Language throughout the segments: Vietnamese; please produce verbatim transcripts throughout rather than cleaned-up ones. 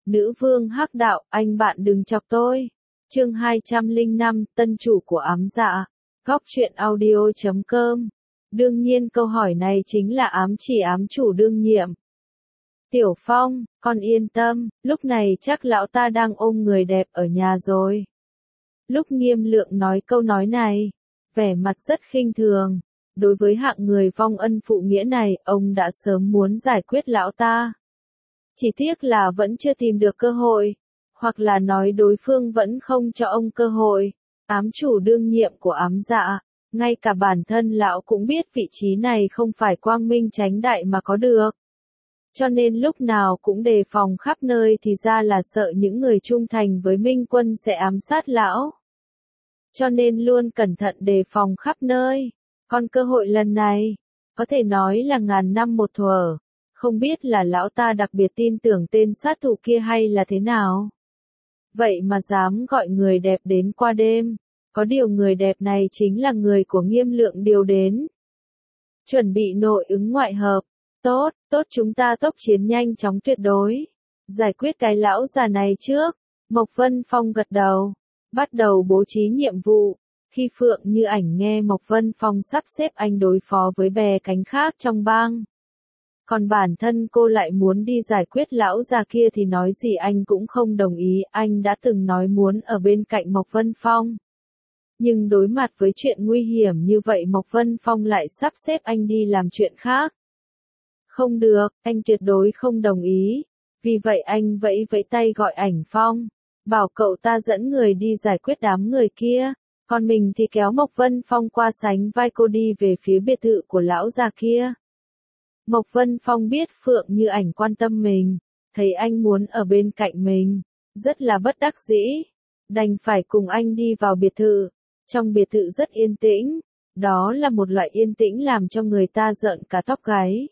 Nữ vương hắc đạo, anh bạn đừng chọc tôi. Chương hai trăm lẻ năm, tân chủ của ám dạ. Góc truyện audio chấm com. Đương nhiên câu hỏi này chính là ám chỉ ám chủ đương nhiệm. Tiểu Phong, con yên tâm, lúc này chắc lão ta đang ôm người đẹp ở nhà rồi. Lúc Nghiêm Lượng nói câu nói này, vẻ mặt rất khinh thường. Đối với hạng người vong ân phụ nghĩa này, ông đã sớm muốn giải quyết lão ta. Chỉ tiếc là vẫn chưa tìm được cơ hội, hoặc là nói đối phương vẫn không cho ông cơ hội. Ám chủ đương nhiệm của ám dạ, ngay cả bản thân lão cũng biết vị trí này không phải quang minh chánh đại mà có được. Cho nên lúc nào cũng đề phòng khắp nơi thì ra là sợ những người trung thành với Minh Quân sẽ ám sát lão. Cho nên luôn cẩn thận đề phòng khắp nơi. Còn cơ hội lần này, có thể nói là ngàn năm một thuở. Không biết là lão ta đặc biệt tin tưởng tên sát thủ kia hay là thế nào. Vậy mà dám gọi người đẹp đến qua đêm. Có điều người đẹp này chính là người của Nghiêm Lượng điều đến. Chuẩn bị nội ứng ngoại hợp. Tốt, tốt chúng ta tốc chiến nhanh chóng tuyệt đối. Giải quyết cái lão già này trước. Mộc Vân Phong gật đầu. Bắt đầu bố trí nhiệm vụ. Khi Phượng Như Ảnh nghe Mộc Vân Phong sắp xếp anh đối phó với bè cánh khác trong bang. Còn bản thân cô lại muốn đi giải quyết lão già kia thì nói gì anh cũng không đồng ý, anh đã từng nói muốn ở bên cạnh Mộc Vân Phong. Nhưng đối mặt với chuyện nguy hiểm như vậy Mộc Vân Phong lại sắp xếp anh đi làm chuyện khác. Không được, anh tuyệt đối không đồng ý. Vì vậy anh vẫy vẫy tay gọi Ảnh Phong, bảo cậu ta dẫn người đi giải quyết đám người kia. Còn mình thì kéo Mộc Vân Phong qua sánh vai cô đi về phía biệt thự của lão già kia. Mộc Vân Phong biết Phượng Như Ảnh quan tâm mình, thấy anh muốn ở bên cạnh mình, rất là bất đắc dĩ, đành phải cùng anh đi vào biệt thự. Trong biệt thự rất yên tĩnh, đó là một loại yên tĩnh làm cho người ta rợn cả tóc gáy.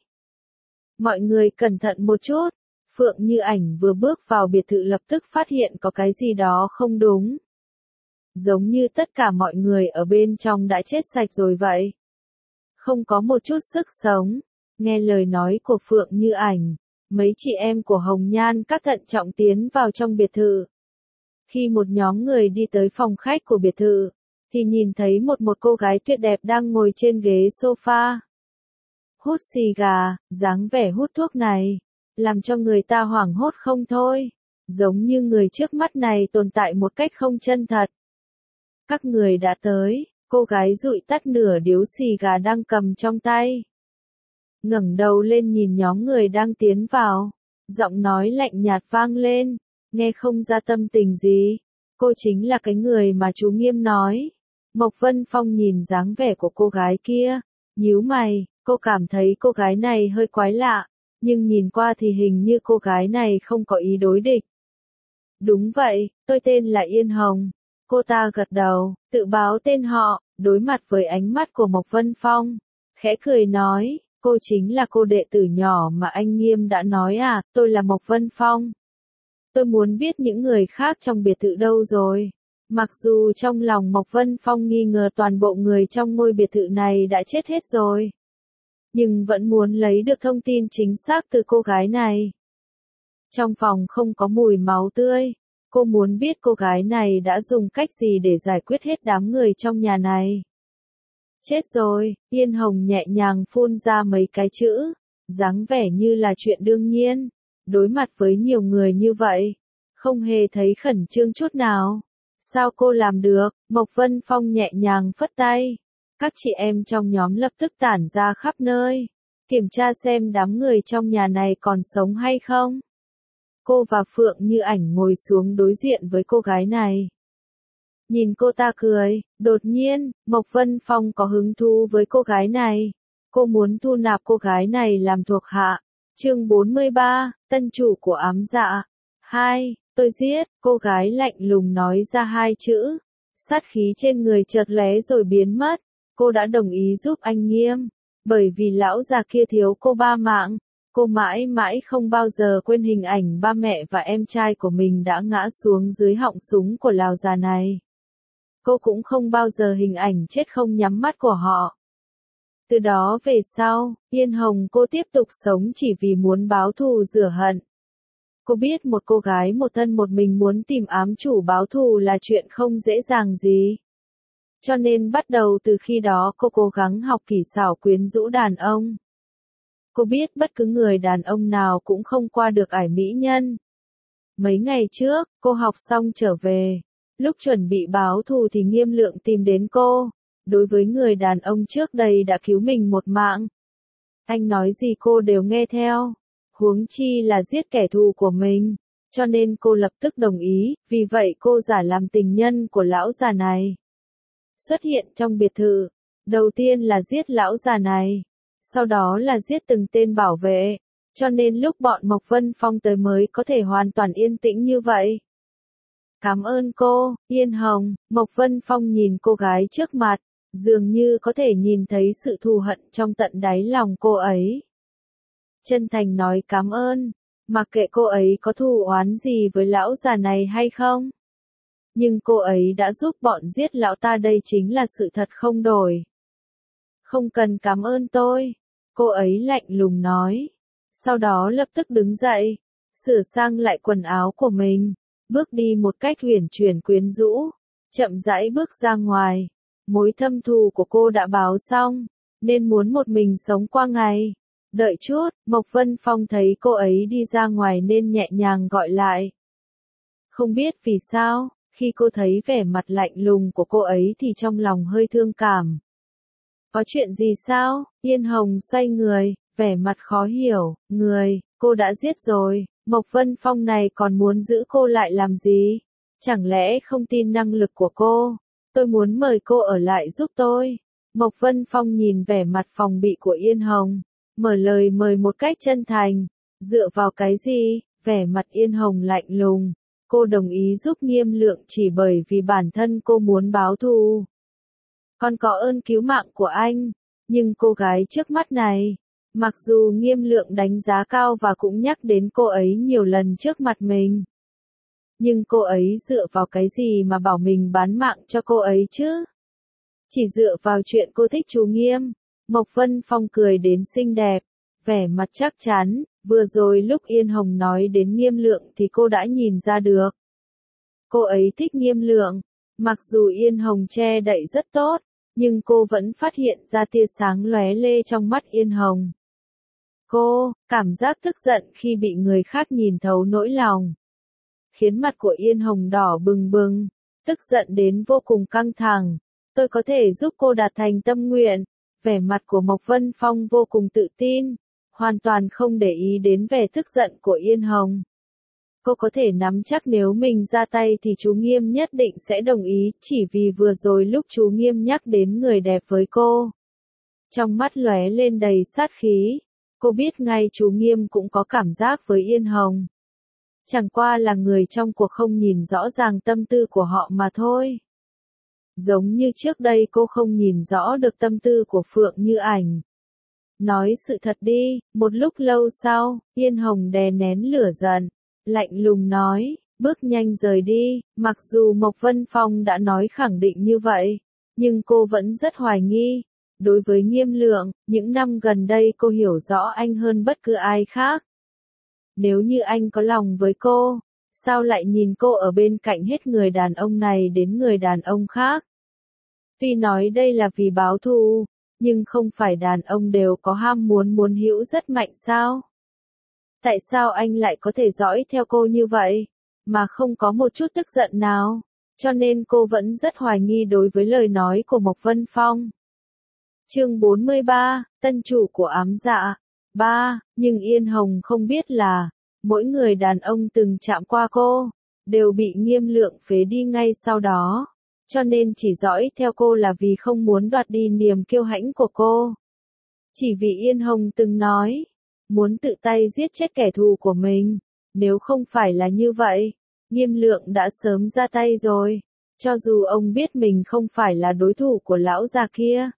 Mọi người cẩn thận một chút, Phượng Như Ảnh vừa bước vào biệt thự lập tức phát hiện có cái gì đó không đúng. Giống như tất cả mọi người ở bên trong đã chết sạch rồi vậy. Không có một chút sức sống. Nghe lời nói của Phượng Như Ảnh, mấy chị em của Hồng Nhan các thận trọng tiến vào trong biệt thự. Khi một nhóm người đi tới phòng khách của biệt thự, thì nhìn thấy một một cô gái tuyệt đẹp đang ngồi trên ghế sofa. Hút xì gà, dáng vẻ hút thuốc này, làm cho người ta hoảng hốt không thôi. Giống như người trước mắt này tồn tại một cách không chân thật. Các người đã tới, cô gái dụi tắt nửa điếu xì gà đang cầm trong tay. Ngẩng đầu lên nhìn nhóm người đang tiến vào, giọng nói lạnh nhạt vang lên, nghe không ra tâm tình gì. Cô chính là cái người mà chú Nghiêm nói. Mộc Vân Phong nhìn dáng vẻ của cô gái kia, nhíu mày, cô cảm thấy cô gái này hơi quái lạ, nhưng nhìn qua thì hình như cô gái này không có ý đối địch. Đúng vậy, tôi tên là Yên Hồng. Cô ta gật đầu, tự báo tên họ, đối mặt với ánh mắt của Mộc Vân Phong, khẽ cười nói. Cô chính là cô đệ tử nhỏ mà anh Nghiêm đã nói à, tôi là Mộc Vân Phong. Tôi muốn biết những người khác trong biệt thự đâu rồi. Mặc dù trong lòng Mộc Vân Phong nghi ngờ toàn bộ người trong ngôi biệt thự này đã chết hết rồi. Nhưng vẫn muốn lấy được thông tin chính xác từ cô gái này. Trong phòng không có mùi máu tươi. Cô muốn biết cô gái này đã dùng cách gì để giải quyết hết đám người trong nhà này. Chết rồi, Yên Hồng nhẹ nhàng phun ra mấy cái chữ, dáng vẻ như là chuyện đương nhiên. Đối mặt với nhiều người như vậy, không hề thấy khẩn trương chút nào. Sao cô làm được? Mộc Vân Phong nhẹ nhàng phất tay. Các chị em trong nhóm lập tức tản ra khắp nơi, kiểm tra xem đám người trong nhà này còn sống hay không. Cô và Phượng Như Ảnh ngồi xuống đối diện với cô gái này. Nhìn cô ta cười, đột nhiên, Mộc Vân Phong có hứng thú với cô gái này. Cô muốn thu nạp cô gái này làm thuộc hạ. Chương bốn mươi ba, tân chủ của ám dạ. Hai, tôi giết, cô gái lạnh lùng nói ra hai chữ. Sát khí trên người chợt lóe rồi biến mất. Cô đã đồng ý giúp anh Nghiêm. Bởi vì lão già kia thiếu cô ba mạng. Cô mãi mãi không bao giờ quên hình ảnh ba mẹ và em trai của mình đã ngã xuống dưới họng súng của lão già này. Cô cũng không bao giờ hình ảnh chết không nhắm mắt của họ. Từ đó về sau, Yên Hồng cô tiếp tục sống chỉ vì muốn báo thù rửa hận. Cô biết một cô gái một thân một mình muốn tìm ám chủ báo thù là chuyện không dễ dàng gì. Cho nên bắt đầu từ khi đó cô cố gắng học kỹ xảo quyến rũ đàn ông. Cô biết bất cứ người đàn ông nào cũng không qua được ải mỹ nhân. Mấy ngày trước, cô học xong trở về. Lúc chuẩn bị báo thù thì Nghiêm Lượng tìm đến cô. Đối với người đàn ông trước đây đã cứu mình một mạng. Anh nói gì cô đều nghe theo. Huống chi là giết kẻ thù của mình. Cho nên cô lập tức đồng ý, vì vậy cô giả làm tình nhân của lão già này. Xuất hiện trong biệt thự. Đầu tiên là giết lão già này. Sau đó là giết từng tên bảo vệ. Cho nên lúc bọn Mộc Vân Phong tới mới có thể hoàn toàn yên tĩnh như vậy. Cảm ơn cô, Yên Hồng. Mộc Vân Phong nhìn cô gái trước mặt, dường như có thể nhìn thấy sự thù hận trong tận đáy lòng cô ấy. Chân thành nói cảm ơn, mặc kệ cô ấy có thù oán gì với lão già này hay không. Nhưng cô ấy đã giúp bọn giết lão ta, đây chính là sự thật không đổi. Không cần cảm ơn tôi, cô ấy lạnh lùng nói. Sau đó lập tức đứng dậy, sửa sang lại quần áo của mình, bước đi một cách uyển chuyển quyến rũ, chậm rãi bước ra ngoài. Mối thâm thù của cô đã báo xong, nên muốn một mình sống qua ngày. Đợi chút, Mộc Vân Phong thấy cô ấy đi ra ngoài nên nhẹ nhàng gọi lại. Không biết vì sao, khi cô thấy vẻ mặt lạnh lùng của cô ấy thì trong lòng hơi thương cảm. Có chuyện gì sao? Yên Hồng xoay người, vẻ mặt khó hiểu. Người, cô đã giết rồi, Mộc Vân Phong này còn muốn giữ cô lại làm gì? Chẳng lẽ không tin năng lực của cô? Tôi muốn mời cô ở lại giúp tôi. Mộc Vân Phong nhìn vẻ mặt phòng bị của Yên Hồng, mở lời mời một cách chân thành. Dựa vào cái gì? Vẻ mặt Yên Hồng lạnh lùng. Cô đồng ý giúp Nghiêm Lượng chỉ bởi vì bản thân cô muốn báo thù. Con có ơn cứu mạng của anh, nhưng cô gái trước mắt này, mặc dù Nghiêm Lượng đánh giá cao và cũng nhắc đến cô ấy nhiều lần trước mặt mình. Nhưng cô ấy dựa vào cái gì mà bảo mình bán mạng cho cô ấy chứ? Chỉ dựa vào chuyện cô thích chú Nghiêm. Mộc Vân Phong cười đến xinh đẹp, vẻ mặt chắc chắn, vừa rồi lúc Yên Hồng nói đến Nghiêm Lượng thì cô đã nhìn ra được. Cô ấy thích Nghiêm Lượng, mặc dù Yên Hồng che đậy rất tốt, nhưng cô vẫn phát hiện ra tia sáng lóe lê trong mắt Yên Hồng. Cô, cảm giác tức giận khi bị người khác nhìn thấu nỗi lòng, khiến mặt của Yên Hồng đỏ bừng bừng, tức giận đến vô cùng căng thẳng. Tôi có thể giúp cô đạt thành tâm nguyện. Vẻ mặt của Mộc Vân Phong vô cùng tự tin, hoàn toàn không để ý đến vẻ tức giận của Yên Hồng. Cô có thể nắm chắc nếu mình ra tay thì chú Nghiêm nhất định sẽ đồng ý, chỉ vì vừa rồi lúc chú Nghiêm nhắc đến người đẹp với cô. Trong mắt lóe lên đầy sát khí, cô biết ngay chú Nghiêm cũng có cảm giác với Yên Hồng. Chẳng qua là người trong cuộc không nhìn rõ ràng tâm tư của họ mà thôi. Giống như trước đây cô không nhìn rõ được tâm tư của Phượng Như Ảnh. Nói sự thật đi, một lúc lâu sau, Yên Hồng đè nén lửa giận, lạnh lùng nói, bước nhanh rời đi. Mặc dù Mộc Vân Phong đã nói khẳng định như vậy, nhưng cô vẫn rất hoài nghi. Đối với Nghiêm Lượng, những năm gần đây cô hiểu rõ anh hơn bất cứ ai khác. Nếu như anh có lòng với cô, sao lại nhìn cô ở bên cạnh hết người đàn ông này đến người đàn ông khác? Tuy nói đây là vì báo thù, nhưng không phải đàn ông đều có ham muốn muốn hữu rất mạnh sao? Tại sao anh lại có thể dõi theo cô như vậy, mà không có một chút tức giận nào? Cho nên cô vẫn rất hoài nghi đối với lời nói của Mộc Vân Phong. Chương bốn mươi ba, tân chủ của ám dạ. ba. Nhưng Yên Hồng không biết là, mỗi người đàn ông từng chạm qua cô, đều bị Nghiêm Lượng phế đi ngay sau đó. Cho nên chỉ dõi theo cô là vì không muốn đoạt đi niềm kiêu hãnh của cô. Chỉ vì Yên Hồng từng nói, muốn tự tay giết chết kẻ thù của mình. Nếu không phải là như vậy, Nghiêm Lượng đã sớm ra tay rồi. Cho dù ông biết mình không phải là đối thủ của lão già kia,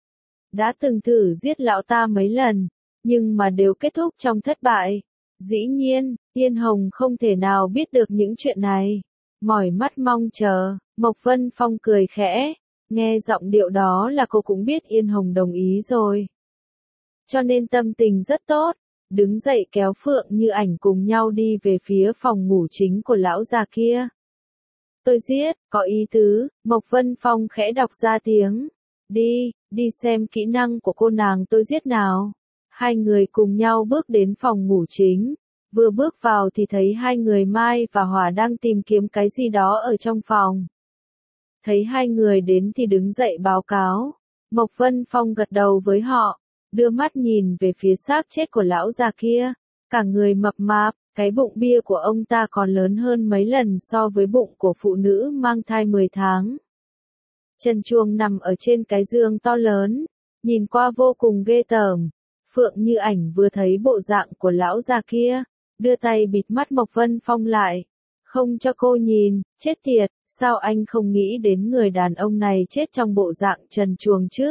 đã từng thử giết lão ta mấy lần, nhưng mà đều kết thúc trong thất bại. Dĩ nhiên, Yên Hồng không thể nào biết được những chuyện này. Mỏi mắt mong chờ, Mộc Vân Phong cười khẽ, nghe giọng điệu đó là cô cũng biết Yên Hồng đồng ý rồi. Cho nên tâm tình rất tốt, đứng dậy kéo Phượng Như Ảnh cùng nhau đi về phía phòng ngủ chính của lão già kia. Tôi giết, có ý tứ, Mộc Vân Phong khẽ đọc ra tiếng. Đi, đi xem kỹ năng của cô nàng tôi giết nào. Hai người cùng nhau bước đến phòng ngủ chính. Vừa bước vào thì thấy hai người Mai và Hòa đang tìm kiếm cái gì đó ở trong phòng. Thấy hai người đến thì đứng dậy báo cáo. Mộc Vân Phong gật đầu với họ, đưa mắt nhìn về phía xác chết của lão già kia. Cả người mập mạp, cái bụng bia của ông ta còn lớn hơn mấy lần so với bụng của phụ nữ mang thai mười tháng. Chân chuông nằm ở trên cái giường to lớn, nhìn qua vô cùng ghê tởm. Phượng Như Ảnh vừa thấy bộ dạng của lão già kia, đưa tay bịt mắt Mộc Vân Phong lại. Không cho cô nhìn, chết tiệt, sao anh không nghĩ đến người đàn ông này chết trong bộ dạng trần truồng chứ?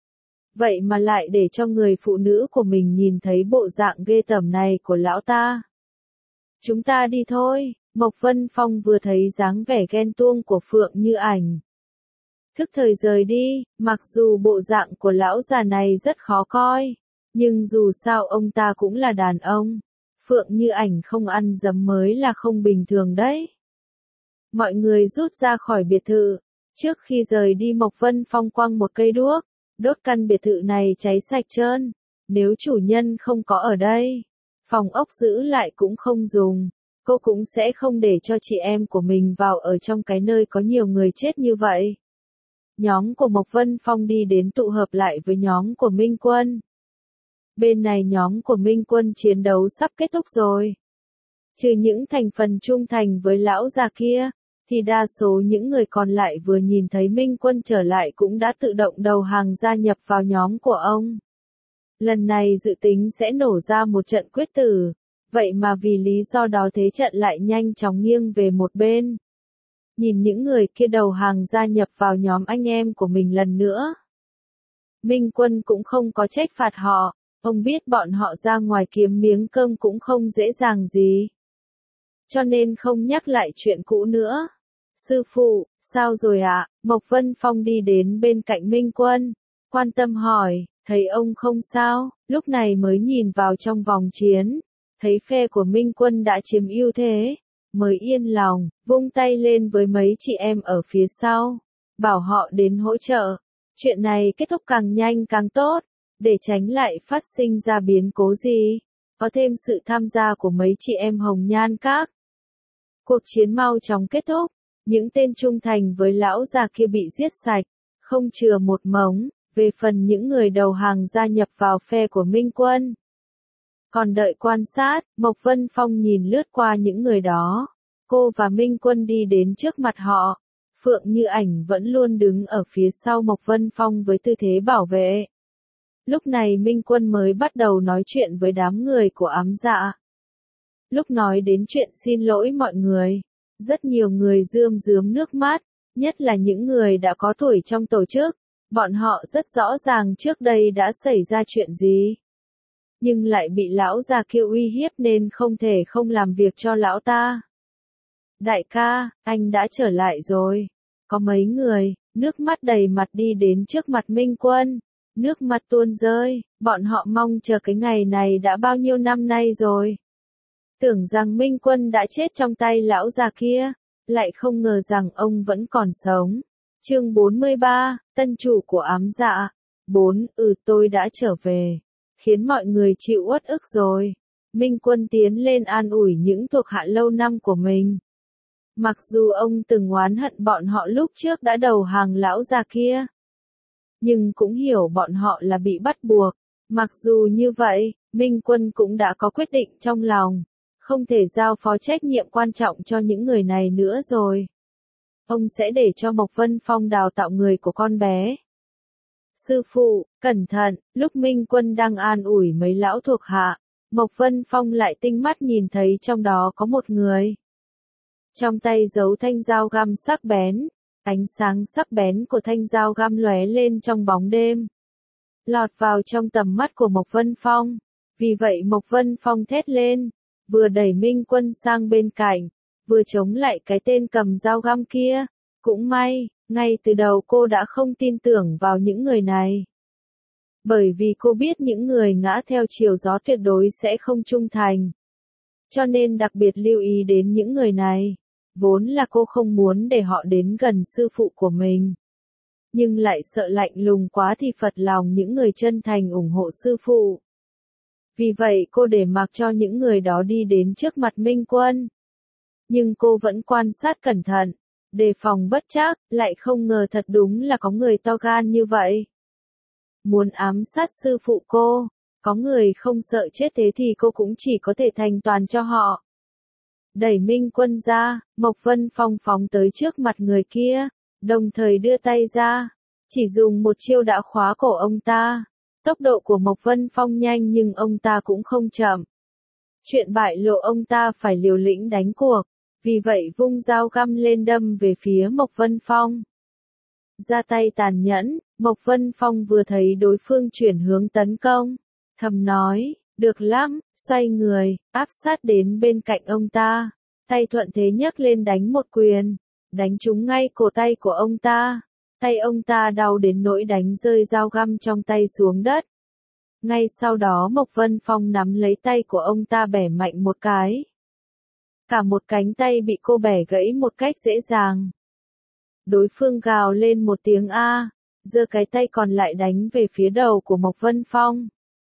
Vậy mà lại để cho người phụ nữ của mình nhìn thấy bộ dạng ghê tởm này của lão ta. Chúng ta đi thôi, Mộc Vân Phong vừa thấy dáng vẻ ghen tuông của Phượng Như Ảnh. Thức thời rời đi, mặc dù bộ dạng của lão già này rất khó coi, nhưng dù sao ông ta cũng là đàn ông. Phượng Như Ảnh không ăn dấm mới là không bình thường đấy. Mọi người rút ra khỏi biệt thự. Trước khi rời đi Mộc Vân Phong quăng một cây đuốc, đốt căn biệt thự này cháy sạch trơn. Nếu chủ nhân không có ở đây, phòng ốc giữ lại cũng không dùng. Cô cũng sẽ không để cho chị em của mình vào ở trong cái nơi có nhiều người chết như vậy. Nhóm của Mộc Vân Phong đi đến tụ hợp lại với nhóm của Minh Quân. Bên này nhóm của Minh Quân chiến đấu sắp kết thúc rồi. Trừ những thành phần trung thành với lão già kia, thì đa số những người còn lại vừa nhìn thấy Minh Quân trở lại cũng đã tự động đầu hàng gia nhập vào nhóm của ông. Lần này dự tính sẽ nổ ra một trận quyết tử, vậy mà vì lý do đó thế trận lại nhanh chóng nghiêng về một bên. Nhìn những người kia đầu hàng gia nhập vào nhóm anh em của mình lần nữa. Minh Quân cũng không có trách phạt họ. Ông biết bọn họ ra ngoài kiếm miếng cơm cũng không dễ dàng gì. Cho nên không nhắc lại chuyện cũ nữa. Sư phụ, sao rồi ạ? À? Mộc Vân Phong đi đến bên cạnh Minh Quân. Quan tâm hỏi, thấy ông không sao, lúc này mới nhìn vào trong vòng chiến. Thấy phe của Minh Quân đã chiếm ưu thế. Mới yên lòng, vung tay lên với mấy chị em ở phía sau. Bảo họ đến hỗ trợ. Chuyện này kết thúc càng nhanh càng tốt. Để tránh lại phát sinh ra biến cố gì, có thêm sự tham gia của mấy chị em Hồng Nhan Các. Cuộc chiến mau chóng kết thúc, những tên trung thành với lão già kia bị giết sạch, không chừa một mống, về phần những người đầu hàng gia nhập vào phe của Minh Quân. Còn đợi quan sát, Mộc Vân Phong nhìn lướt qua những người đó, cô và Minh Quân đi đến trước mặt họ, Phượng Như Ảnh vẫn luôn đứng ở phía sau Mộc Vân Phong với tư thế bảo vệ. Lúc này Minh Quân mới bắt đầu nói chuyện với đám người của Ám Dạ. Lúc nói đến chuyện xin lỗi mọi người, rất nhiều người rơm rớm nước mắt, nhất là những người đã có tuổi trong tổ chức, bọn họ rất rõ ràng trước đây đã xảy ra chuyện gì. Nhưng lại bị lão già kia uy hiếp nên không thể không làm việc cho lão ta. Đại ca, anh đã trở lại rồi. Có mấy người, nước mắt đầy mặt đi đến trước mặt Minh Quân. Nước mắt tuôn rơi, bọn họ mong chờ cái ngày này đã bao nhiêu năm nay rồi. Tưởng rằng Minh Quân đã chết trong tay lão già kia, lại không ngờ rằng ông vẫn còn sống. Chương bốn mươi ba, tân chủ của Ám Dạ. bốn. Ừ tôi đã trở về. Khiến mọi người chịu uất ức rồi. Minh Quân tiến lên an ủi những thuộc hạ lâu năm của mình. Mặc dù ông từng oán hận bọn họ lúc trước đã đầu hàng lão già kia. Nhưng cũng hiểu bọn họ là bị bắt buộc. Mặc dù như vậy, Minh Quân cũng đã có quyết định trong lòng. Không thể giao phó trách nhiệm quan trọng cho những người này nữa rồi. Ông sẽ để cho Mộc Vân Phong đào tạo người của con bé. Sư phụ, cẩn thận, lúc Minh Quân đang an ủi mấy lão thuộc hạ, Mộc Vân Phong lại tinh mắt nhìn thấy trong đó có một người. Trong tay giấu thanh dao găm sắc bén, ánh sáng sắc bén của thanh dao găm lóe lên trong bóng đêm. Lọt vào trong tầm mắt của Mộc Vân Phong, vì vậy Mộc Vân Phong thét lên, vừa đẩy Minh Quân sang bên cạnh, vừa chống lại cái tên cầm dao găm kia. Cũng may, ngay từ đầu cô đã không tin tưởng vào những người này. Bởi vì cô biết những người ngã theo chiều gió tuyệt đối sẽ không trung thành. Cho nên đặc biệt lưu ý đến những người này. Vốn là cô không muốn để họ đến gần sư phụ của mình. Nhưng lại sợ lạnh lùng quá thì phật lòng những người chân thành ủng hộ sư phụ. Vì vậy cô để mặc cho những người đó đi đến trước mặt Minh Quân. Nhưng cô vẫn quan sát cẩn thận, đề phòng bất trắc, lại không ngờ thật đúng là có người to gan như vậy. Muốn ám sát sư phụ cô, có người không sợ chết thế thì cô cũng chỉ có thể thành toàn cho họ. Đẩy Minh Quân ra, Mộc Vân Phong phóng tới trước mặt người kia, đồng thời đưa tay ra, chỉ dùng một chiêu đã khóa cổ ông ta. Tốc độ của Mộc Vân Phong nhanh nhưng ông ta cũng không chậm. Chuyện bại lộ ông ta phải liều lĩnh đánh cuộc, vì vậy vung dao găm lên đâm về phía Mộc Vân Phong. Ra tay tàn nhẫn, Mộc Vân Phong vừa thấy đối phương chuyển hướng tấn công, thầm nói, được lắm, xoay người, áp sát đến bên cạnh ông ta, tay thuận thế nhấc lên đánh một quyền, đánh trúng ngay cổ tay của ông ta. Tay ông ta đau đến nỗi đánh rơi dao găm trong tay xuống đất. Ngay sau đó Mộc Vân Phong nắm lấy tay của ông ta bẻ mạnh một cái. Cả một cánh tay bị cô bẻ gãy một cách dễ dàng. Đối phương gào lên một tiếng A, giơ cái tay còn lại đánh về phía đầu của Mộc Vân Phong.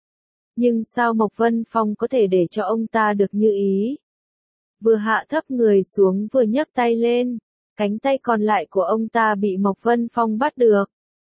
Nhưng sao Mộc Vân Phong có thể để cho ông ta được như ý? Vừa hạ thấp người xuống vừa nhấc tay lên. Cánh tay còn lại của ông ta bị Mộc Vân Phong bắt được.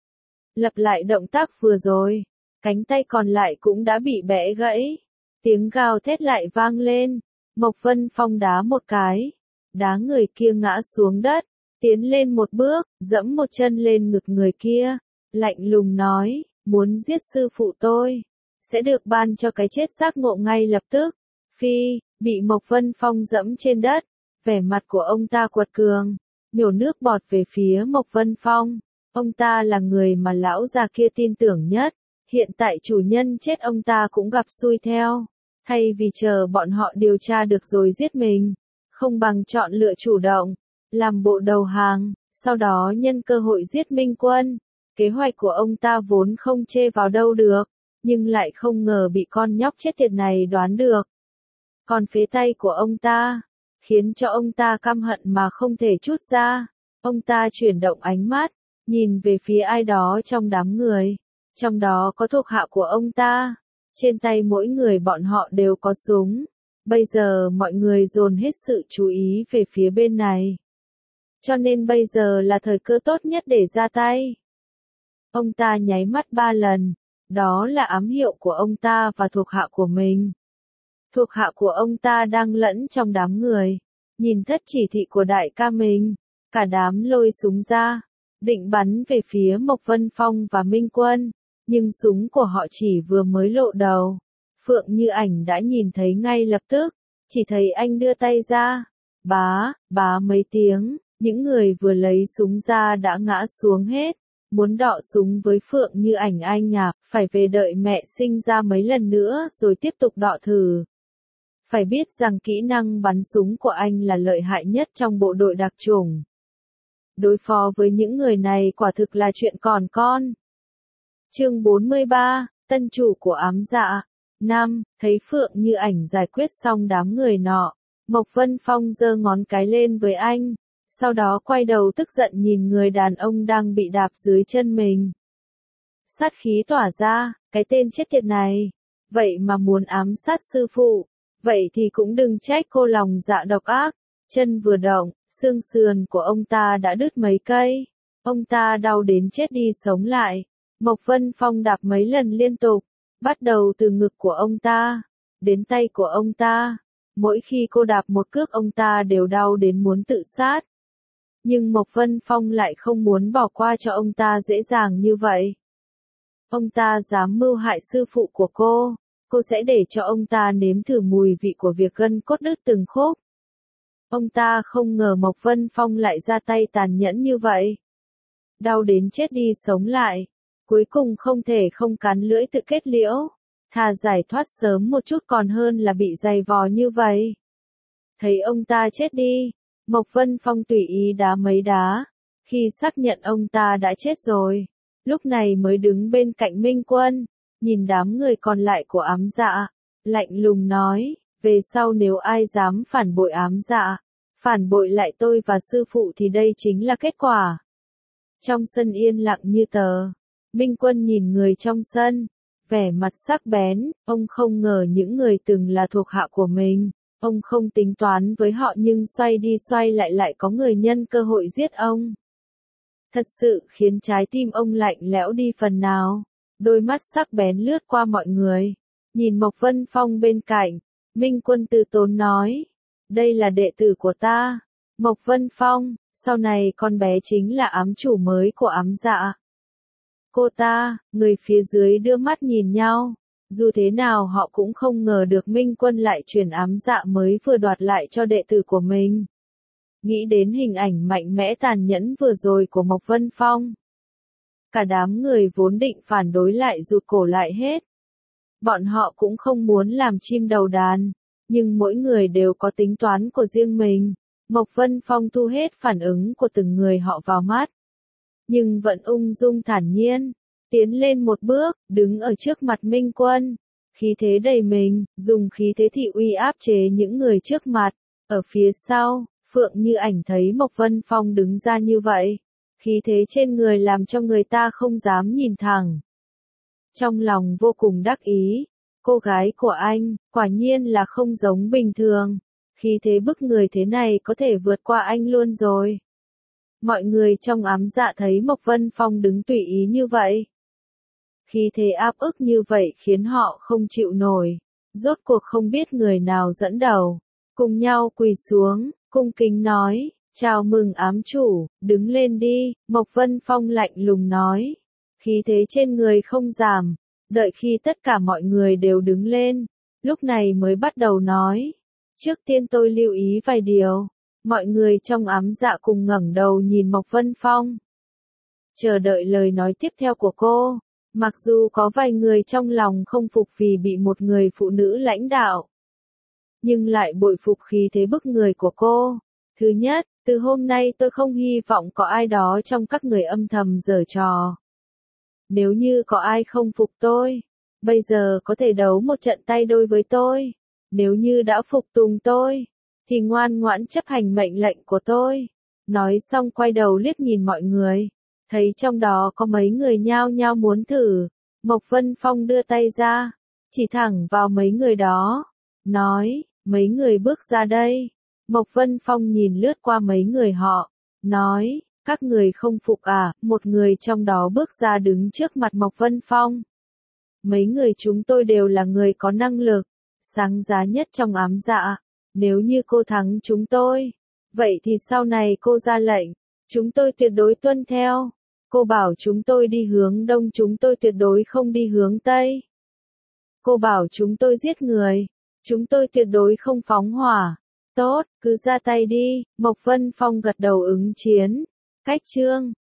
Lặp lại động tác vừa rồi, cánh tay còn lại cũng đã bị bẻ gãy. Tiếng gào thét lại vang lên, Mộc Vân Phong đá một cái, đá người kia ngã xuống đất, tiến lên một bước, dẫm một chân lên ngực người kia, lạnh lùng nói, muốn giết sư phụ tôi, sẽ được ban cho cái chết giác ngộ ngay lập tức. Phi, bị Mộc Vân Phong dẫm trên đất, vẻ mặt của ông ta quật cường. Nhổ nước bọt về phía Mộc Vân Phong. Ông ta là người mà lão già kia tin tưởng nhất. Hiện tại chủ nhân chết ông ta cũng gặp xui theo. Thay vì chờ bọn họ điều tra được rồi giết mình, không bằng chọn lựa chủ động, làm bộ đầu hàng, sau đó nhân cơ hội giết Minh Quân. Kế hoạch của ông ta vốn không chê vào đâu được, nhưng lại không ngờ bị con nhóc chết tiệt này đoán được. Còn phế tay của ông ta, khiến cho ông ta căm hận mà không thể trút ra. Ông ta chuyển động ánh mắt, nhìn về phía ai đó trong đám người. Trong đó có thuộc hạ của ông ta. Trên tay mỗi người bọn họ đều có súng. Bây giờ mọi người dồn hết sự chú ý về phía bên này. Cho nên bây giờ là thời cơ tốt nhất để ra tay. Ông ta nháy mắt ba lần. Đó là ám hiệu của ông ta và thuộc hạ của mình. Thuộc hạ của ông ta đang lẫn trong đám người. Nhìn thất chỉ thị của đại ca mình. Cả đám lôi súng ra. Định bắn về phía Mộc Vân Phong và Minh Quân. Nhưng súng của họ chỉ vừa mới lộ đầu. Phượng Như Ảnh đã nhìn thấy ngay lập tức. Chỉ thấy anh đưa tay ra. Bá, bá mấy tiếng. Những người vừa lấy súng ra đã ngã xuống hết. Muốn đọ súng với Phượng Như Ảnh anh à, phải về đợi mẹ sinh ra mấy lần nữa rồi tiếp tục đọ thử. Phải biết rằng kỹ năng bắn súng của anh là lợi hại nhất trong bộ đội đặc chủng. Đối phó với những người này quả thực là chuyện còn con. Chương bốn mươi ba, tân chủ của ám dạ. năm, thấy Phượng Như Ảnh giải quyết xong đám người nọ. Mộc Vân Phong giơ ngón cái lên với anh. Sau đó quay đầu tức giận nhìn người đàn ông đang bị đạp dưới chân mình. Sát khí tỏa ra, cái tên chết tiệt này. Vậy mà muốn ám sát sư phụ. Vậy thì cũng đừng trách cô lòng dạ độc ác. Chân vừa động, xương sườn của ông ta đã đứt mấy cây. Ông ta đau đến chết đi sống lại. Mộc Vân Phong đạp mấy lần liên tục. Bắt đầu từ ngực của ông ta. Đến tay của ông ta. Mỗi khi cô đạp một cước ông ta đều đau đến muốn tự sát. Nhưng Mộc Vân Phong lại không muốn bỏ qua cho ông ta dễ dàng như vậy. Ông ta dám mưu hại sư phụ của cô. Cô sẽ để cho ông ta nếm thử mùi vị của việc gân cốt đứt từng khúc. Ông ta không ngờ Mộc Vân Phong lại ra tay tàn nhẫn như vậy. Đau đến chết đi sống lại. Cuối cùng không thể không cắn lưỡi tự kết liễu. Thà giải thoát sớm một chút còn hơn là bị giày vò như vậy. Thấy ông ta chết đi. Mộc Vân Phong tùy ý đá mấy đá. Khi xác nhận ông ta đã chết rồi. Lúc này mới đứng bên cạnh Minh Quân. nhìn đám người còn lại của ám dạ, lạnh lùng nói, về sau nếu ai dám phản bội ám dạ, phản bội lại tôi và sư phụ thì đây chính là kết quả. Trong sân yên lặng như tờ, Minh Quân nhìn người trong sân, vẻ mặt sắc bén, ông không ngờ những người từng là thuộc hạ của mình, ông không tính toán với họ nhưng xoay đi xoay lại lại có người nhân cơ hội giết ông. Thật sự khiến trái tim ông lạnh lẽo đi phần nào, đôi mắt sắc bén lướt qua mọi người, nhìn Mộc Vân Phong bên cạnh, Minh Quân từ tốn nói, đây là đệ tử của ta, Mộc Vân Phong, sau này con bé chính là ám chủ mới của ám dạ. Cô ta, người phía dưới đưa mắt nhìn nhau, dù thế nào họ cũng không ngờ được Minh Quân lại truyền ám dạ mới vừa đoạt lại cho đệ tử của mình. Nghĩ đến hình ảnh mạnh mẽ tàn nhẫn vừa rồi của Mộc Vân Phong, cả đám người vốn định phản đối lại rụt cổ lại hết. Bọn họ cũng không muốn làm chim đầu đàn, nhưng mỗi người đều có tính toán của riêng mình. Mộc Vân Phong thu hết phản ứng của từng người họ vào mắt, nhưng vẫn ung dung thản nhiên, tiến lên một bước, đứng ở trước mặt Minh Quân, khí thế đầy mình, dùng khí thế thị uy áp chế những người trước mặt. Ở phía sau, Phượng Như Ảnh thấy Mộc Vân Phong đứng ra như vậy, khí thế trên người làm cho người ta không dám nhìn thẳng. Trong lòng vô cùng đắc ý, cô gái của anh, quả nhiên là không giống bình thường, khí thế bức người thế này có thể vượt qua anh luôn rồi. Mọi người trong ám dạ thấy Mộc Vân Phong đứng tùy ý như vậy, khí thế áp ức như vậy khiến họ không chịu nổi, rốt cuộc không biết người nào dẫn đầu, cùng nhau quỳ xuống, cung kính nói, chào mừng ám chủ, đứng lên đi, Mộc Vân Phong lạnh lùng nói, khí thế trên người không giảm, đợi khi tất cả mọi người đều đứng lên, lúc này mới bắt đầu nói, trước tiên tôi lưu ý vài điều. Mọi người trong ám dạ cùng ngẩng đầu nhìn Mộc Vân Phong, chờ đợi lời nói tiếp theo của cô. Mặc dù có vài người trong lòng không phục vì bị một người phụ nữ lãnh đạo, nhưng lại bội phục khí thế bức người của cô. Thứ nhất, từ hôm nay tôi không hy vọng có ai đó trong các người âm thầm giở trò. Nếu như có ai không phục tôi, bây giờ có thể đấu một trận tay đôi với tôi. Nếu như đã phục tùng tôi, thì ngoan ngoãn chấp hành mệnh lệnh của tôi. Nói xong quay đầu liếc nhìn mọi người, thấy trong đó có mấy người nhao nhao muốn thử. Mộc Vân Phong đưa tay ra, chỉ thẳng vào mấy người đó, nói, mấy người bước ra đây. Mộc Vân Phong nhìn lướt qua mấy người họ, nói, các người không phục à, một người trong đó bước ra đứng trước mặt Mộc Vân Phong. Mấy người chúng tôi đều là người có năng lực, sáng giá nhất trong ám dạ. Nếu như cô thắng chúng tôi, vậy thì sau này cô ra lệnh, chúng tôi tuyệt đối tuân theo. Cô bảo chúng tôi đi hướng đông, chúng tôi tuyệt đối không đi hướng tây. Cô bảo chúng tôi giết người, chúng tôi tuyệt đối không phóng hỏa. Tốt, cứ ra tay đi. Mộc Vân Phong gật đầu ứng chiến. Cách chương